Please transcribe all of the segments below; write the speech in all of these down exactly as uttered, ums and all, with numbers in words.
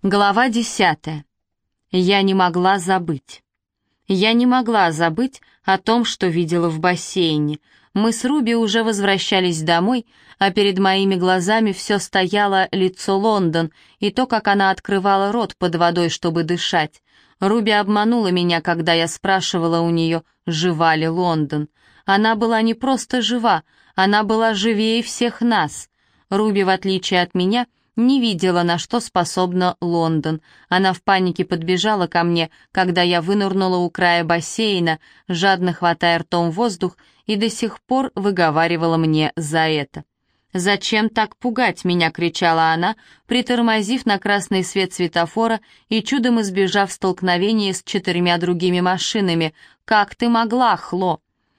Глава десятая. Я не могла забыть. Я не могла забыть о том, что видела в бассейне. Мы с Руби уже возвращались домой, а перед моими глазами все стояло лицо Лондон и то, как она открывала рот под водой, чтобы дышать. Руби обманула меня, когда я спрашивала у нее, жива ли Лондон. Она была не просто жива, она была живее всех нас. Руби, в отличие от меня, не видела, на что способна Лондон. Она в панике подбежала ко мне, когда я вынырнула у края бассейна, жадно хватая ртом воздух, и до сих пор выговаривала мне за это. «Зачем так пугать меня?» — кричала она, притормозив на красный свет светофора и чудом избежав столкновения с четырьмя другими машинами. «Как ты могла, Хло?»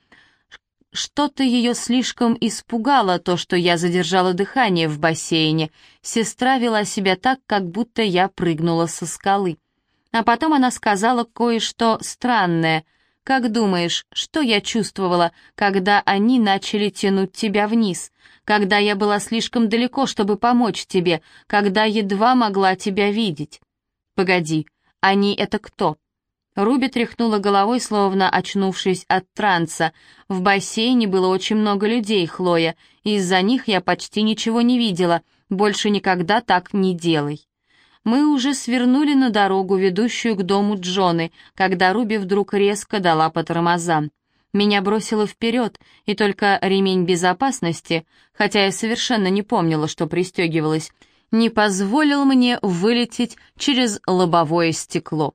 Что-то ее слишком испугало, то, что я задержала дыхание в бассейне. Сестра вела себя так, как будто я прыгнула со скалы. А потом она сказала кое-что странное. «Как думаешь, что я чувствовала, когда они начали тянуть тебя вниз? Когда я была слишком далеко, чтобы помочь тебе, когда едва могла тебя видеть?» «Погоди, они — это кто?» Руби тряхнула головой, словно очнувшись от транса. «В бассейне было очень много людей, Хлоя, и из-за них я почти ничего не видела. Больше никогда так не делай». Мы уже свернули на дорогу, ведущую к дому Джоны, когда Руби вдруг резко дала по тормозам. Меня бросило вперед, и только ремень безопасности, хотя я совершенно не помнила, что пристегивалась, не позволил мне вылететь через лобовое стекло.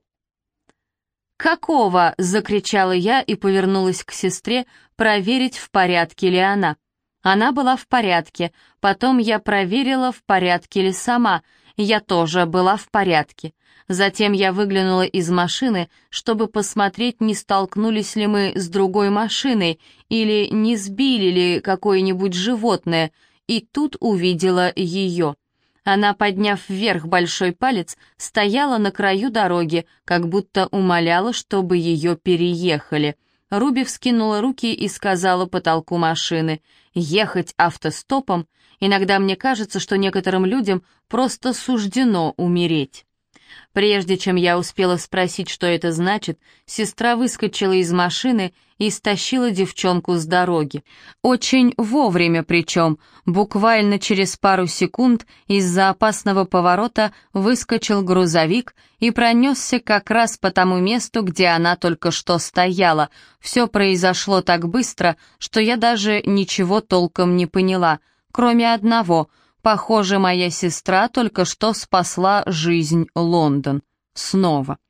«Какого?» — закричала я и повернулась к сестре проверить, в порядке ли она. Она была в порядке, потом я проверила, в порядке ли сама, я тоже была в порядке. Затем я выглянула из машины, чтобы посмотреть, не столкнулись ли мы с другой машиной или не сбили ли какое-нибудь животное, и тут увидела ее. Она, подняв вверх большой палец, стояла на краю дороги, как будто умоляла, чтобы ее переехали. Руби вскинула руки и сказала потолку машины: «Ехать автостопом? Иногда мне кажется, что некоторым людям просто суждено умереть». Прежде чем я успела спросить, что это значит, сестра выскочила из машины и стащила девчонку с дороги. Очень вовремя причем, буквально через пару секунд из-за опасного поворота выскочил грузовик и пронесся как раз по тому месту, где она только что стояла. Все произошло так быстро, что я даже ничего толком не поняла, кроме одного — похоже, моя сестра только что спасла жизнь Лондон. Снова.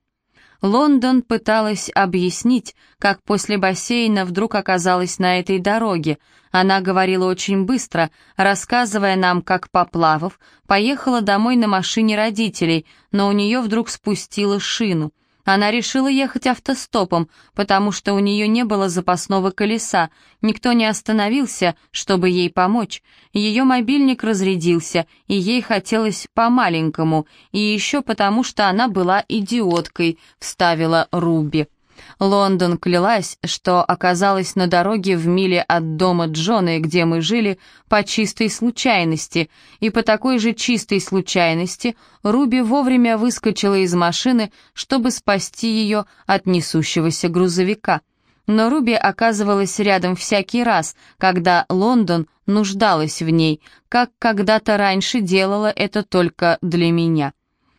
Лондон пыталась объяснить, как после бассейна вдруг оказалась на этой дороге. Она говорила очень быстро, рассказывая нам, как, поплавав, поехала домой на машине родителей, но у нее вдруг спустила шину. Она решила ехать автостопом, потому что у нее не было запасного колеса, никто не остановился, чтобы ей помочь. Ее мобильник разрядился, и ей хотелось по-маленькому, и еще потому, что она была идиоткой, вставила Руби. Лондон клялась, что оказалась на дороге в миле от дома Джоны, где мы жили, по чистой случайности, и по такой же чистой случайности Руби вовремя выскочила из машины, чтобы спасти ее от несущегося грузовика. Но Руби оказывалась рядом всякий раз, когда Лондон нуждалась в ней, как когда-то раньше делала это только для меня.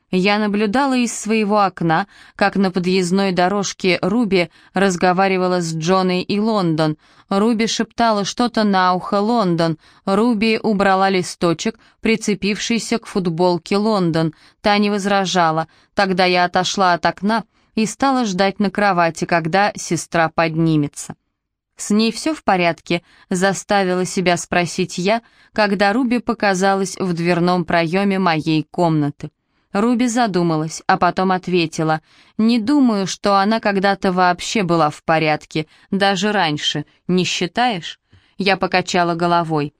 Я наблюдала из своего окна, как на подъездной дорожке Руби разговаривала с Джоной и Лондон. Руби шептала что-то на ухо Лондон. Руби убрала листочек, прицепившийся к футболке Лондон. Та не возражала. Тогда я отошла от окна и стала ждать на кровати, когда сестра поднимется. «С ней все в порядке?» — заставила себя спросить я, когда Руби показалась в дверном проеме моей комнаты. Руби задумалась, а потом ответила: «Не думаю, что она когда-то вообще была в порядке, даже раньше, не считаешь?» Я покачала головой.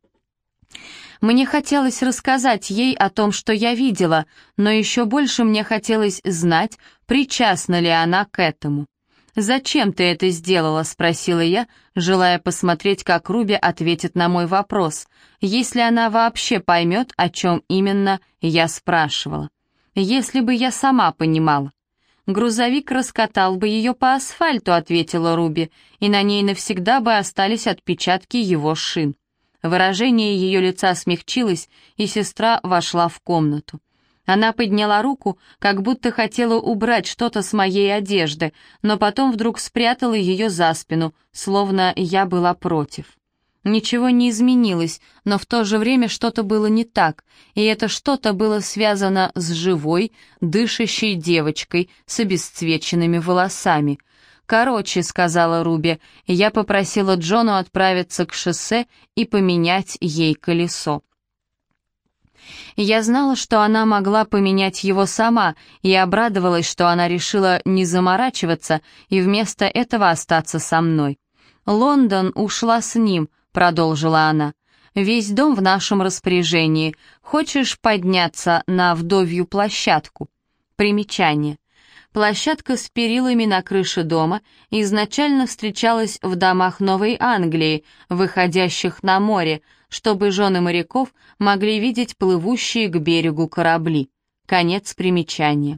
Мне хотелось рассказать ей о том, что я видела, но еще больше мне хотелось знать, причастна ли она к этому. «Зачем ты это сделала?» — спросила я, желая посмотреть, как Руби ответит на мой вопрос, если она вообще поймет, о чем именно я спрашивала. Если бы я сама понимала. «Грузовик раскатал бы ее по асфальту», — ответила Руби, «и на ней навсегда бы остались отпечатки его шин». Выражение ее лица смягчилось, и сестра вошла в комнату. Она подняла руку, как будто хотела убрать что-то с моей одежды, но потом вдруг спрятала ее за спину, словно я была против. Ничего не изменилось, но в то же время что-то было не так, и это что-то было связано с живой, дышащей девочкой с обесцвеченными волосами. «Короче», — сказала Руби, — «я попросила Джону отправиться к шоссе и поменять ей колесо». Я знала, что она могла поменять его сама, и обрадовалась, что она решила не заморачиваться и вместо этого остаться со мной. «Лондон ушла с ним», — продолжила она. «Весь дом в нашем распоряжении. Хочешь подняться на вдовью площадку?» Примечание. Площадка с перилами на крыше дома изначально встречалась в домах Новой Англии, выходящих на море, чтобы жены моряков могли видеть плывущие к берегу корабли. Конец примечания.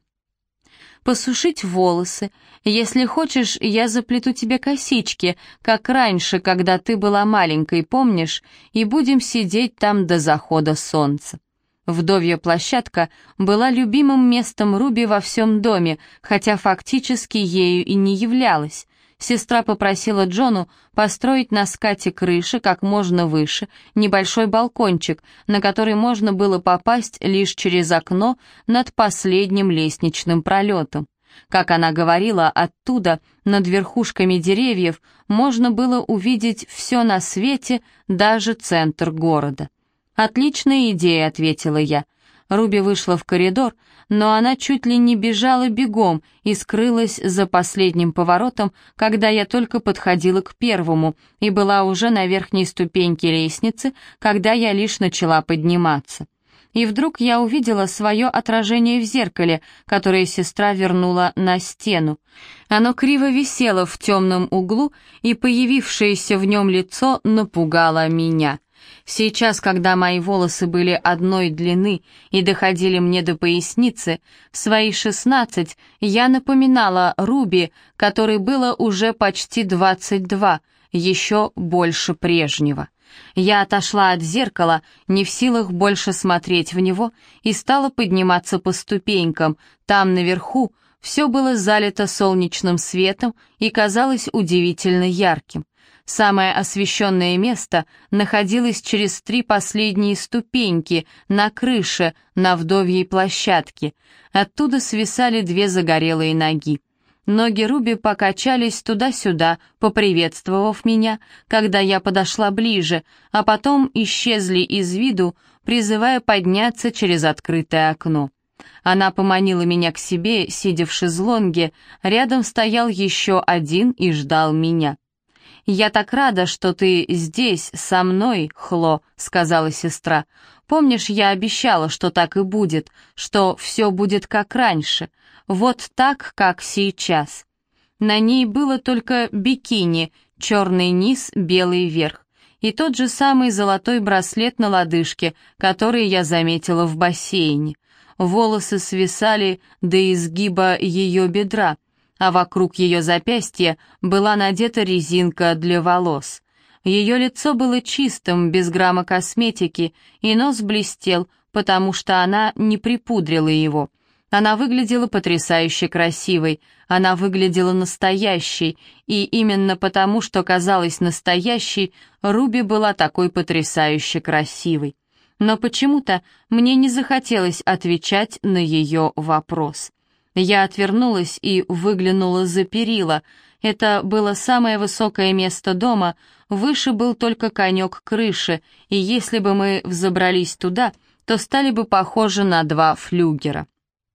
«Посушить волосы. Если хочешь, я заплету тебе косички, как раньше, когда ты была маленькой, помнишь, и будем сидеть там до захода солнца». Вдовья площадка была любимым местом Руби во всем доме, хотя фактически ею и не являлась. Сестра попросила Джону построить на скате крыши как можно выше небольшой балкончик, на который можно было попасть лишь через окно над последним лестничным пролетом. Как она говорила, оттуда, над верхушками деревьев, можно было увидеть все на свете, даже центр города. «Отличная идея», — ответила я. Руби вышла в коридор, но она чуть ли не бежала бегом и скрылась за последним поворотом, когда я только подходила к первому и была уже на верхней ступеньке лестницы, когда я лишь начала подниматься. И вдруг я увидела свое отражение в зеркале, которое сестра вернула на стену. Оно криво висело в темном углу, и появившееся в нем лицо напугало меня. Сейчас, когда мои волосы были одной длины и доходили мне до поясницы, в свои шестнадцать я напоминала Руби, которой было уже почти двадцать два, еще больше прежнего. Я отошла от зеркала, не в силах больше смотреть в него, и стала подниматься по ступенькам. Там, наверху, все было залито солнечным светом и казалось удивительно ярким. Самое освещенное место находилось через три последние ступеньки на крыше на вдовьей площадке. Оттуда свисали две загорелые ноги. Ноги Руби покачались туда-сюда, поприветствовав меня, когда я подошла ближе, а потом исчезли из виду, призывая подняться через открытое окно. Она поманила меня к себе, сидя в шезлонге, рядом стоял еще один и ждал меня. «Я так рада, что ты здесь, со мной, Хло», — сказала сестра. «Помнишь, я обещала, что так и будет, что все будет как раньше, вот так, как сейчас». На ней было только бикини, черный низ, белый верх, и тот же самый золотой браслет на лодыжке, который я заметила в бассейне. Волосы свисали до изгиба ее бедра, а вокруг ее запястья была надета резинка для волос. Ее лицо было чистым, без грамма косметики, и нос блестел, потому что она не припудрила его. Она выглядела потрясающе красивой, она выглядела настоящей, и именно потому, что казалась настоящей, Руби была такой потрясающе красивой. Но почему-то мне не захотелось отвечать на ее вопрос. Я отвернулась и выглянула за перила. Это было самое высокое место дома, выше был только конек крыши, и если бы мы взобрались туда, то стали бы похожи на два флюгера.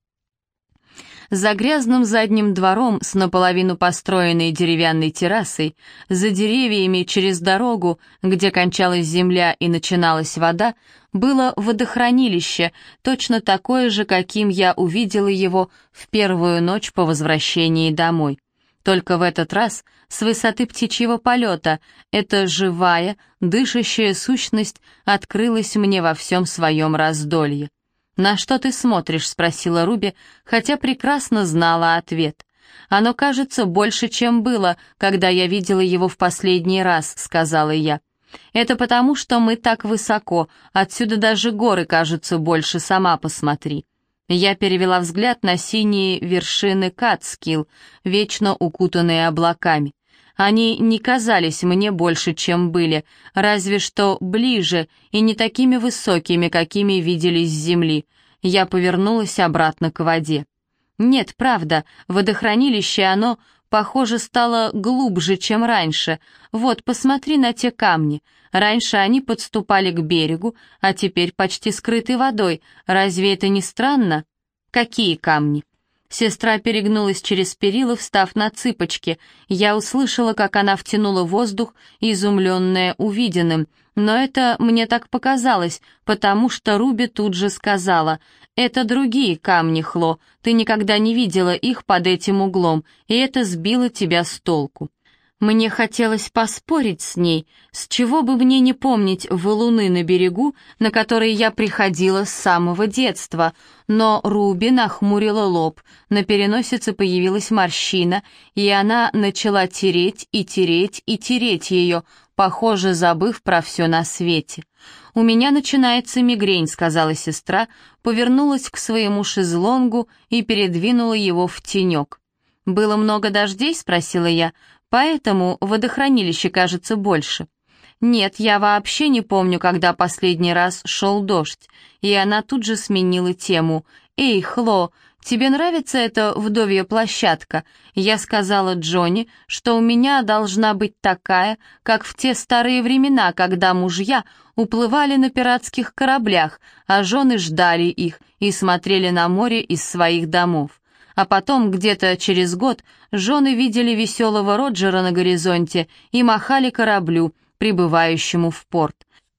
За грязным задним двором с наполовину построенной деревянной террасой, за деревьями через дорогу, где кончалась земля и начиналась вода, было водохранилище, точно такое же, каким я увидела его в первую ночь по возвращении домой. Только в этот раз с высоты птичьего полета эта живая, дышащая сущность открылась мне во всем своем раздолье. «На что ты смотришь?» — спросила Руби, хотя прекрасно знала ответ. «Оно кажется больше, чем было, когда я видела его в последний раз», — сказала я. «Это потому, что мы так высоко, отсюда даже горы кажутся больше, сама посмотри». Я перевела взгляд на синие вершины Катскилл, вечно укутанные облаками. Они не казались мне больше, чем были, разве что ближе и не такими высокими, какими виделись с земли. Я повернулась обратно к воде. Нет, правда, водохранилище оно, похоже, стало глубже, чем раньше. Вот, посмотри на те камни. Раньше они подступали к берегу, а теперь почти скрыты водой. Разве это не странно? Какие камни? Сестра перегнулась через перила, встав на цыпочки. Я услышала, как она втянула воздух, изумленная увиденным. Но это мне так показалось, потому что Руби тут же сказала: «Это другие камни, Хло, ты никогда не видела их под этим углом, и это сбило тебя с толку». Мне хотелось поспорить с ней, с чего бы мне не помнить валуны на берегу, на которые я приходила с самого детства, но Руби нахмурила лоб, на переносице появилась морщина, и она начала тереть и тереть и тереть ее, похоже, забыв про все на свете. «У меня начинается мигрень», — сказала сестра, повернулась к своему шезлонгу и передвинула его в тенек. «Было много дождей?» — спросила я. «Поэтому водохранилище кажется больше». «Нет, я вообще не помню, когда последний раз шел дождь». И она тут же сменила тему. «Эй, Хло, тебе нравится эта вдовья площадка?» Я сказала Джонни, что у меня должна быть такая, как в те старые времена, когда мужья уплывали на пиратских кораблях, а жены ждали их и смотрели на море из своих домов. А потом, где-то через год, жены видели веселого Роджера на горизонте и махали кораблю, прибывающему в порт.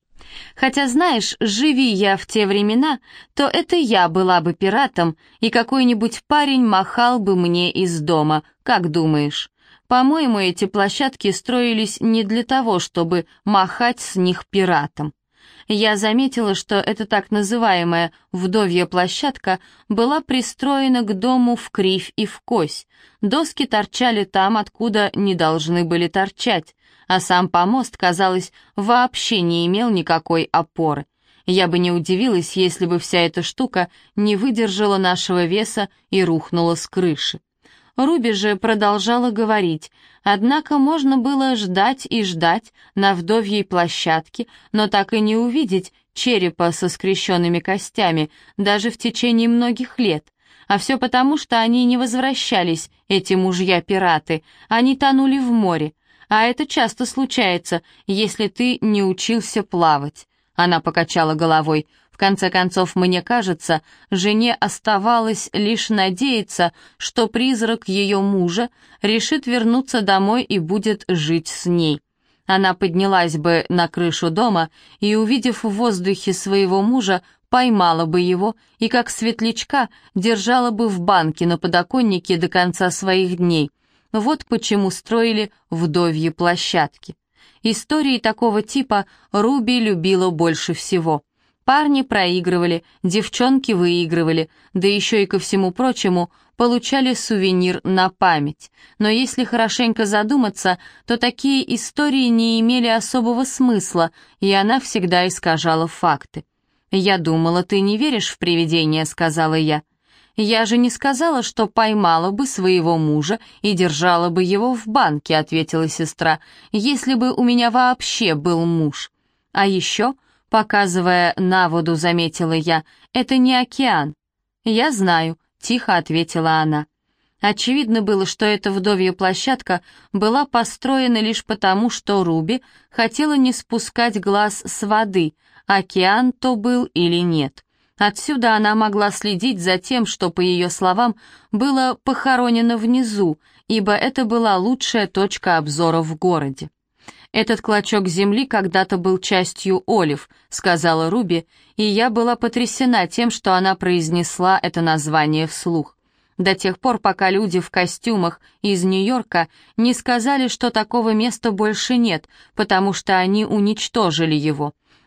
Хотя, знаешь, живи я в те времена, то это я была бы пиратом, и какой-нибудь парень махал бы мне из дома, как думаешь? По-моему, эти площадки строились не для того, чтобы махать с них пиратом. Я заметила, что эта так называемая «вдовья площадка» была пристроена к дому в кривь и в кось. Доски торчали там, откуда не должны были торчать, а сам помост, казалось, вообще не имел никакой опоры. Я бы не удивилась, если бы вся эта штука не выдержала нашего веса и рухнула с крыши. Руби же продолжала говорить, однако можно было ждать и ждать на вдовьей площадке, но так и не увидеть черепа со скрещенными костями, даже в течение многих лет. А все потому, что они не возвращались, эти мужья-пираты, они тонули в море. А это часто случается, если ты не учился плавать. Она покачала головой. В конце концов, мне кажется, жене оставалось лишь надеяться, что призрак ее мужа решит вернуться домой и будет жить с ней. Она поднялась бы на крышу дома и, увидев в воздухе своего мужа, поймала бы его и, как светлячка, держала бы в банке на подоконнике до конца своих дней. Вот почему строили вдовьи площадки. Истории такого типа Руби любила больше всего. Парни проигрывали, девчонки выигрывали, да еще и ко всему прочему получали сувенир на память. Но если хорошенько задуматься, то такие истории не имели особого смысла, и она всегда искажала факты. «Я думала, ты не веришь в привидения», — сказала я. «Я же не сказала, что поймала бы своего мужа и держала бы его в банке», — ответила сестра, «если бы у меня вообще был муж. А еще...» Показывая на воду, заметила я, это не океан. Я знаю, тихо ответила она. Очевидно было, что эта вдовья площадка была построена лишь потому, что Руби хотела не спускать глаз с воды, океан то был или нет. Отсюда она могла следить за тем, что, по ее словам, было похоронено внизу, ибо это была лучшая точка обзора в городе. «Этот клочок земли когда-то был частью Олив», — сказала Руби, и я была потрясена тем, что она произнесла это название вслух. До тех пор, пока люди в костюмах из Нью-Йорка не сказали, что такого места больше нет, потому что они уничтожили его.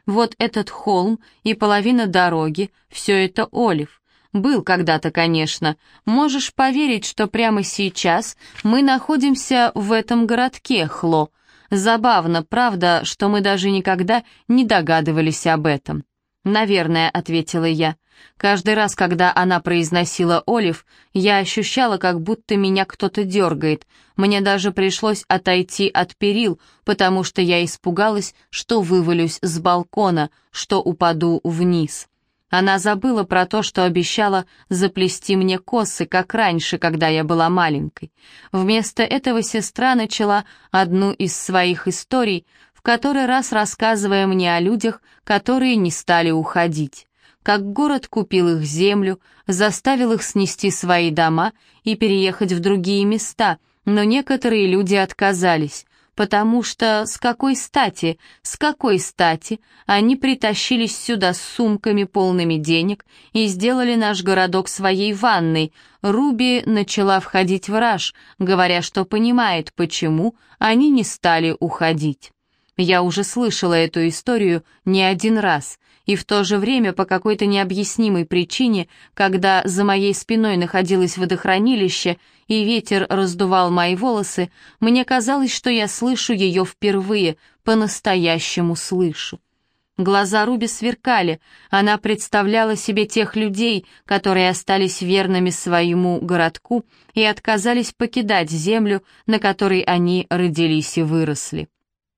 Вот этот холм и половина дороги — все это Олив. Был когда-то, конечно. Можешь поверить, что прямо сейчас мы находимся в этом городке, Хло. Забавно, правда, что мы даже никогда не догадывались об этом. «Наверное», — ответила я. Каждый раз, когда она произносила «Олив», я ощущала, как будто меня кто-то дергает. Мне даже пришлось отойти от перил, потому что я испугалась, что вывалюсь с балкона, что упаду вниз. Она забыла про то, что обещала заплести мне косы, как раньше, когда я была маленькой. Вместо этого сестра начала одну из своих историй, в который раз рассказывая мне о людях, которые не стали уходить. Как город купил их землю, заставил их снести свои дома и переехать в другие места, но некоторые люди отказались, потому что с какой стати, с какой стати они притащились сюда с сумками полными денег и сделали наш городок своей ванной. Руби начала входить в раж, говоря, что понимает, почему они не стали уходить. Я уже слышала эту историю не один раз, и в то же время по какой-то необъяснимой причине, когда за моей спиной находилось водохранилище и ветер раздувал мои волосы, мне казалось, что я слышу ее впервые, по-настоящему слышу. Глаза Руби сверкали, она представляла себе тех людей, которые остались верными своему городку и отказались покидать землю, на которой они родились и выросли.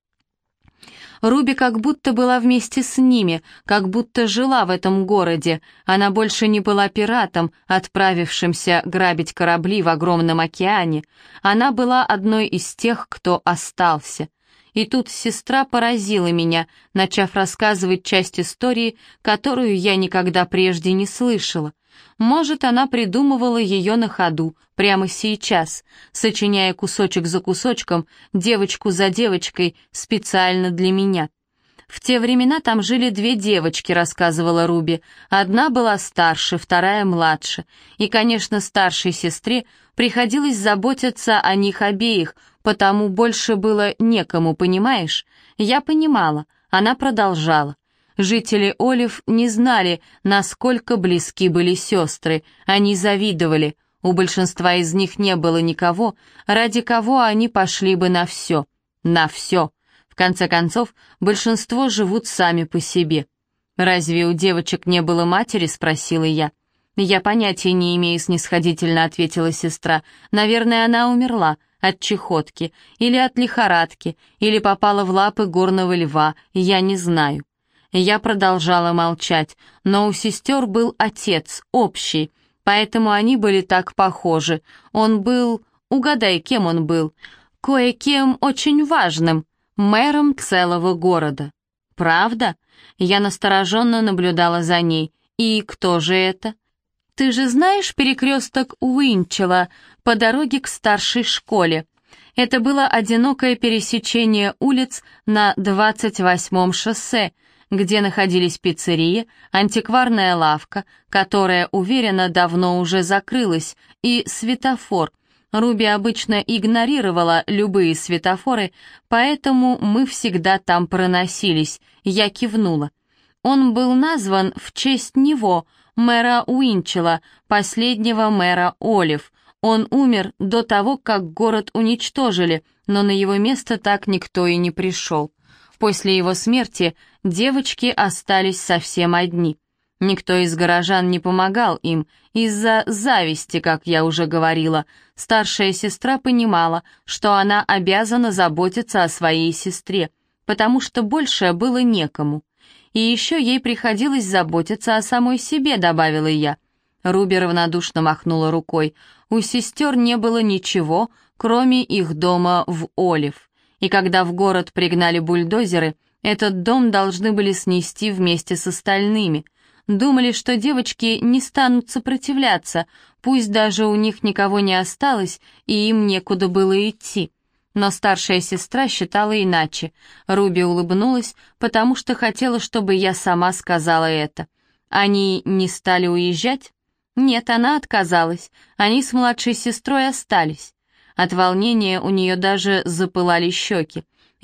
Руби как будто была вместе с ними, как будто жила в этом городе. Она больше не была пиратом, отправившимся грабить корабли в огромном океане. Она была одной из тех, кто остался. И тут сестра поразила меня, начав рассказывать часть истории, которую я никогда прежде не слышала. Может, она придумывала ее на ходу, прямо сейчас, сочиняя кусочек за кусочком, девочку за девочкой, специально для меня. «В те времена там жили две девочки», — рассказывала Руби. «Одна была старше, вторая младше. И, конечно, старшей сестре приходилось заботиться о них обеих, потому больше было некому, понимаешь?» Я понимала. Она продолжала. Жители Олив не знали, насколько близки были сестры. Они завидовали. У большинства из них не было никого, ради кого они пошли бы на все. На все. В конце концов, большинство живут сами по себе. «Разве у девочек не было матери?» — спросила я. «Я понятия не имею», — снисходительно ответила сестра. «Наверное, она умерла от чехотки, или от лихорадки, или попала в лапы горного льва, я не знаю». Я продолжала молчать, но у сестер был отец, общий, поэтому они были так похожи. Он был... Угадай, кем он был? Кое-кем очень важным, мэром целого города. Правда? Я настороженно наблюдала за ней. И кто же это? Ты же знаешь перекресток Уинчелла по дороге к старшей школе? Это было одинокое пересечение улиц на двадцать восьмом шоссе, где находились пиццерия, антикварная лавка, которая, уверенно, давно уже закрылась, и светофор. Руби обычно игнорировала любые светофоры, поэтому мы всегда там проносились. Я кивнула. Он был назван в честь него, мэра Уинчелла, последнего мэра Олив. Он умер до того, как город уничтожили, но на его место так никто и не пришел. После его смерти девочки остались совсем одни. Никто из горожан не помогал им, из-за зависти, как я уже говорила. Старшая сестра понимала, что она обязана заботиться о своей сестре, потому что больше было некому. И еще ей приходилось заботиться о самой себе, добавила я. Руби равнодушно махнула рукой. У сестер не было ничего, кроме их дома в Олив. И когда в город пригнали бульдозеры, этот дом должны были снести вместе с остальными. Думали, что девочки не станут сопротивляться, пусть даже у них никого не осталось, и им некуда было идти. Но старшая сестра считала иначе. Руби улыбнулась, потому что хотела, чтобы я сама сказала это. Они не стали уезжать? Нет, она отказалась. Они с младшей сестрой остались. От волнения у нее даже запылали щеки. И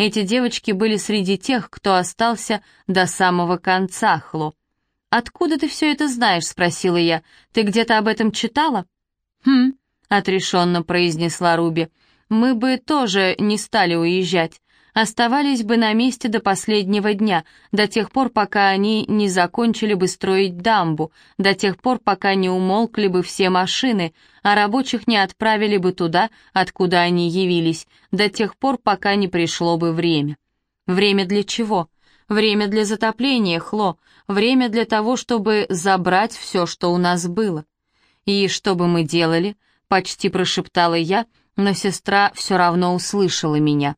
Эти девочки были среди тех, кто остался до самого конца, Хло. «Откуда ты все это знаешь?» — спросила я. «Ты где-то об этом читала?» «Хм», — отрешенно произнесла Руби. «Мы бы тоже не стали уезжать. Оставались бы на месте до последнего дня, до тех пор, пока они не закончили бы строить дамбу, до тех пор, пока не умолкли бы все машины, а рабочих не отправили бы туда, откуда они явились, до тех пор, пока не пришло бы время». «Время для чего?» «Время для затопления, Хло, время для того, чтобы забрать все, что у нас было». «И что бы мы делали?» — почти прошептала я, но сестра все равно услышала меня.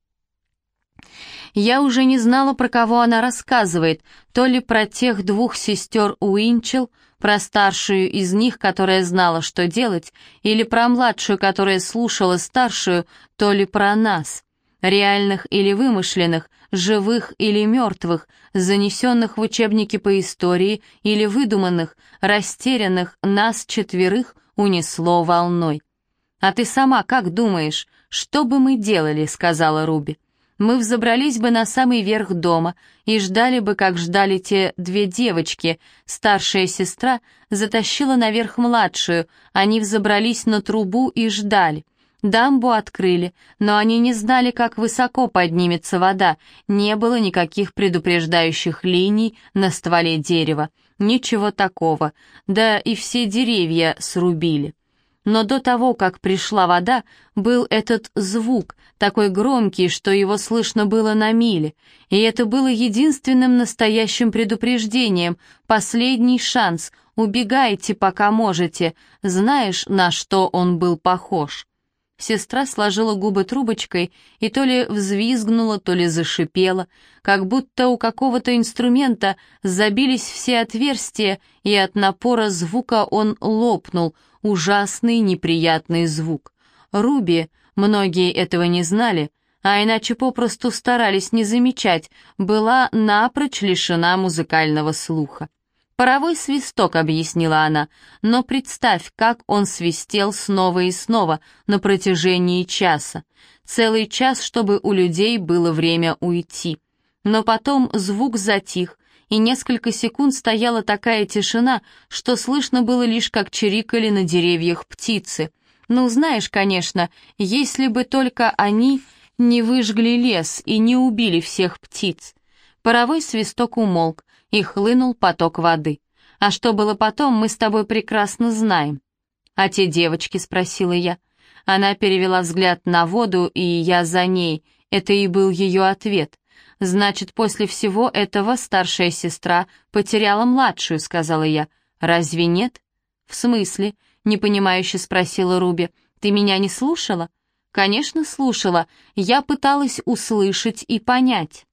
Я уже не знала, про кого она рассказывает, то ли про тех двух сестер Уинчел, про старшую из них, которая знала, что делать, или про младшую, которая слушала старшую, то ли про нас, реальных или вымышленных, живых или мертвых, занесенных в учебники по истории или выдуманных, растерянных, нас четверых унесло волной. «А ты сама как думаешь, что бы мы делали?» — сказала Руби. «Мы взобрались бы на самый верх дома и ждали бы, как ждали те две девочки. Старшая сестра затащила наверх младшую, они взобрались на трубу и ждали. Дамбу открыли, но они не знали, как высоко поднимется вода, не было никаких предупреждающих линий на стволе дерева, ничего такого, да и все деревья срубили. Но до того, как пришла вода, был этот звук, такой громкий, что его слышно было на миле, и это было единственным настоящим предупреждением, последний шанс, убегайте, пока можете, знаешь, на что он был похож?» Сестра сложила губы трубочкой и то ли взвизгнула, то ли зашипела, как будто у какого-то инструмента забились все отверстия, и от напора звука он лопнул, ужасный неприятный звук. Руби, многие этого не знали, а иначе попросту старались не замечать, была напрочь лишена музыкального слуха. «Паровой свисток», — объяснила она, «но представь, как он свистел снова и снова на протяжении часа. Целый час, чтобы у людей было время уйти. Но потом звук затих, и несколько секунд стояла такая тишина, что слышно было лишь, как чирикали на деревьях птицы. Ну, знаешь, конечно, если бы только они не выжгли лес и не убили всех птиц». Паровой свисток умолк, и хлынул поток воды. А что было потом, мы с тобой прекрасно знаем. «А те девочки?» — спросила я. Она перевела взгляд на воду, и я за ней. Это и был ее ответ. «Значит, после всего этого старшая сестра потеряла младшую», — сказала я. «Разве нет?» «В смысле?» — непонимающе спросила Руби. «Ты меня не слушала?» «Конечно, слушала. Я пыталась услышать и понять».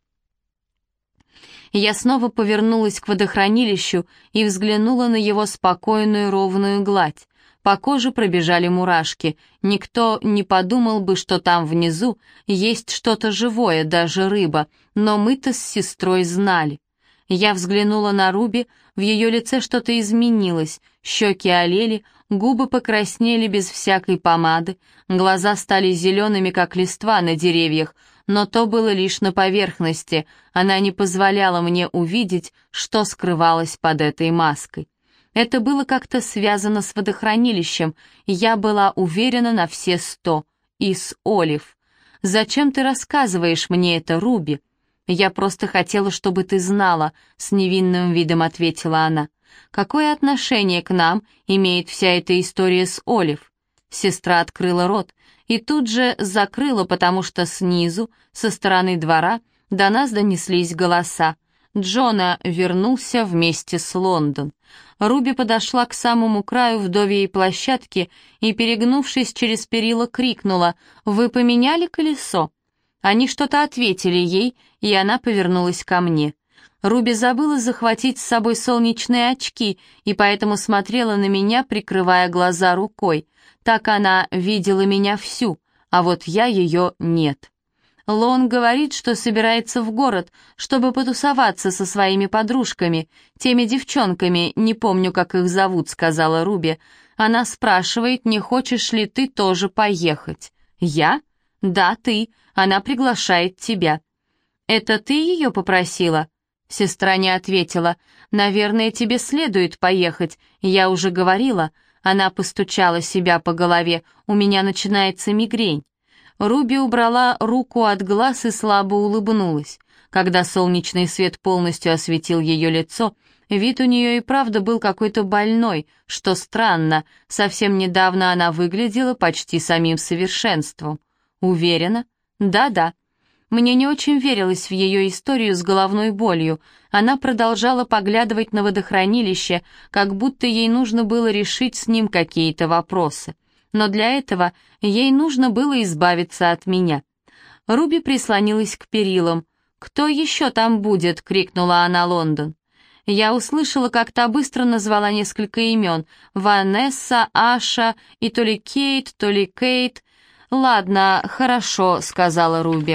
Я снова повернулась к водохранилищу и взглянула на его спокойную ровную гладь. По коже пробежали мурашки. Никто не подумал бы, что там внизу есть что-то живое, даже рыба, но мы-то с сестрой знали. Я взглянула на Руби, в ее лице что-то изменилось, щеки олели, губы покраснели без всякой помады, глаза стали зелеными, как листва на деревьях, но то было лишь на поверхности, она не позволяла мне увидеть, что скрывалось под этой маской. Это было как-то связано с водохранилищем, и я была уверена на все сто. И с Олив. «Зачем ты рассказываешь мне это, Руби?» «Я просто хотела, чтобы ты знала», — с невинным видом ответила она. «Какое отношение к нам имеет вся эта история с Олив?» Сестра открыла рот и тут же закрыла, потому что снизу, со стороны двора, до нас донеслись голоса. Джона вернулся вместе с Лондон. Руби подошла к самому краю вдовьей площадки и, перегнувшись через перила, крикнула: «Вы поменяли колесо?» Они что-то ответили ей, и она повернулась ко мне. Руби забыла захватить с собой солнечные очки, и поэтому смотрела на меня, прикрывая глаза рукой. Так она видела меня всю, а вот я ее нет. Лон говорит, что собирается в город, чтобы потусоваться со своими подружками, теми девчонками, не помню, как их зовут, сказала Руби. Она спрашивает, не хочешь ли ты тоже поехать. Я? «Да, ты. Она приглашает тебя». «Это ты ее попросила?» Сестра не ответила. «Наверное, тебе следует поехать. Я уже говорила». Она постучала себя по голове. «У меня начинается мигрень». Руби убрала руку от глаз и слабо улыбнулась. Когда солнечный свет полностью осветил ее лицо, вид у нее и правда был какой-то больной, что странно, совсем недавно она выглядела почти самим совершенством. Уверена? Да-да. Мне не очень верилось в ее историю с головной болью. Она продолжала поглядывать на водохранилище, как будто ей нужно было решить с ним какие-то вопросы. Но для этого ей нужно было избавиться от меня. Руби прислонилась к перилам. «Кто еще там будет?» — крикнула она Лондон. Я услышала, как та быстро назвала несколько имен. Ванесса, Аша и то ли Кейт, то ли Кейт. «Ладно, хорошо», — сказала Руби.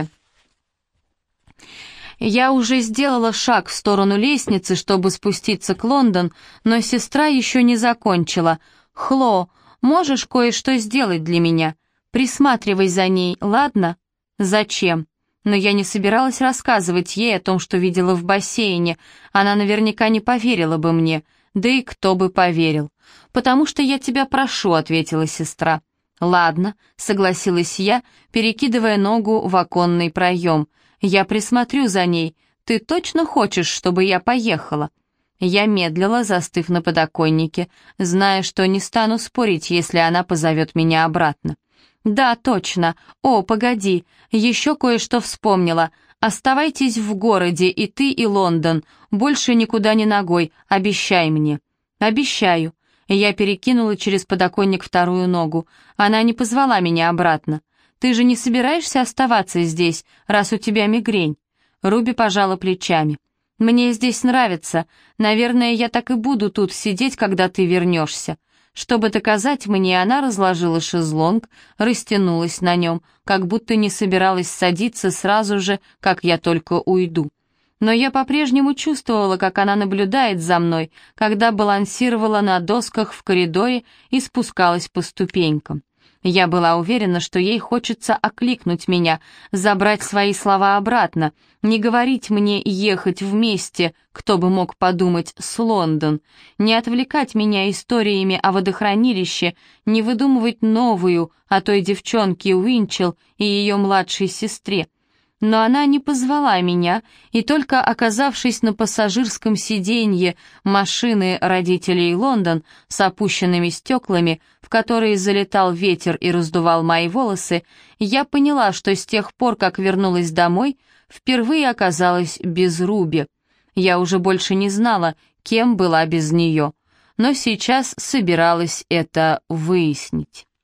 Я уже сделала шаг в сторону лестницы, чтобы спуститься к Лондон, но сестра еще не закончила. «Хло, можешь кое-что сделать для меня? Присматривай за ней, ладно?» «Зачем?» Но я не собиралась рассказывать ей о том, что видела в бассейне. Она наверняка не поверила бы мне. Да и кто бы поверил. «Потому что я тебя прошу», — ответила сестра. «Ладно», — согласилась я, перекидывая ногу в оконный проем. «Я присмотрю за ней. Ты точно хочешь, чтобы я поехала?» Я медлила, застыв на подоконнике, зная, что не стану спорить, если она позовет меня обратно. «Да, точно. О, погоди, еще кое-что вспомнила. Оставайтесь в городе, и ты, и Лондон. Больше никуда не ногой, обещай мне». «Обещаю». Я перекинула через подоконник вторую ногу. Она не позвала меня обратно. «Ты же не собираешься оставаться здесь, раз у тебя мигрень?» Руби пожала плечами. «Мне здесь нравится. Наверное, я так и буду тут сидеть, когда ты вернешься». Чтобы доказать мне, она разложила шезлонг, растянулась на нем, как будто не собиралась садиться сразу же, как я только уйду. Но я по-прежнему чувствовала, как она наблюдает за мной, когда балансировала на досках в коридоре и спускалась по ступенькам. Я была уверена, что ей хочется окликнуть меня, забрать свои слова обратно, не говорить мне ехать вместе, кто бы мог подумать, с Лондон, не отвлекать меня историями о водохранилище, не выдумывать новую о той девчонке Уинчел и ее младшей сестре. Но она не позвала меня, и только оказавшись на пассажирском сиденье машины родителей Лондон с опущенными стеклами, в которые залетал ветер и раздувал мои волосы, я поняла, что с тех пор, как вернулась домой, впервые оказалась без Руби. Я уже больше не знала, кем была без нее, но сейчас собиралась это выяснить.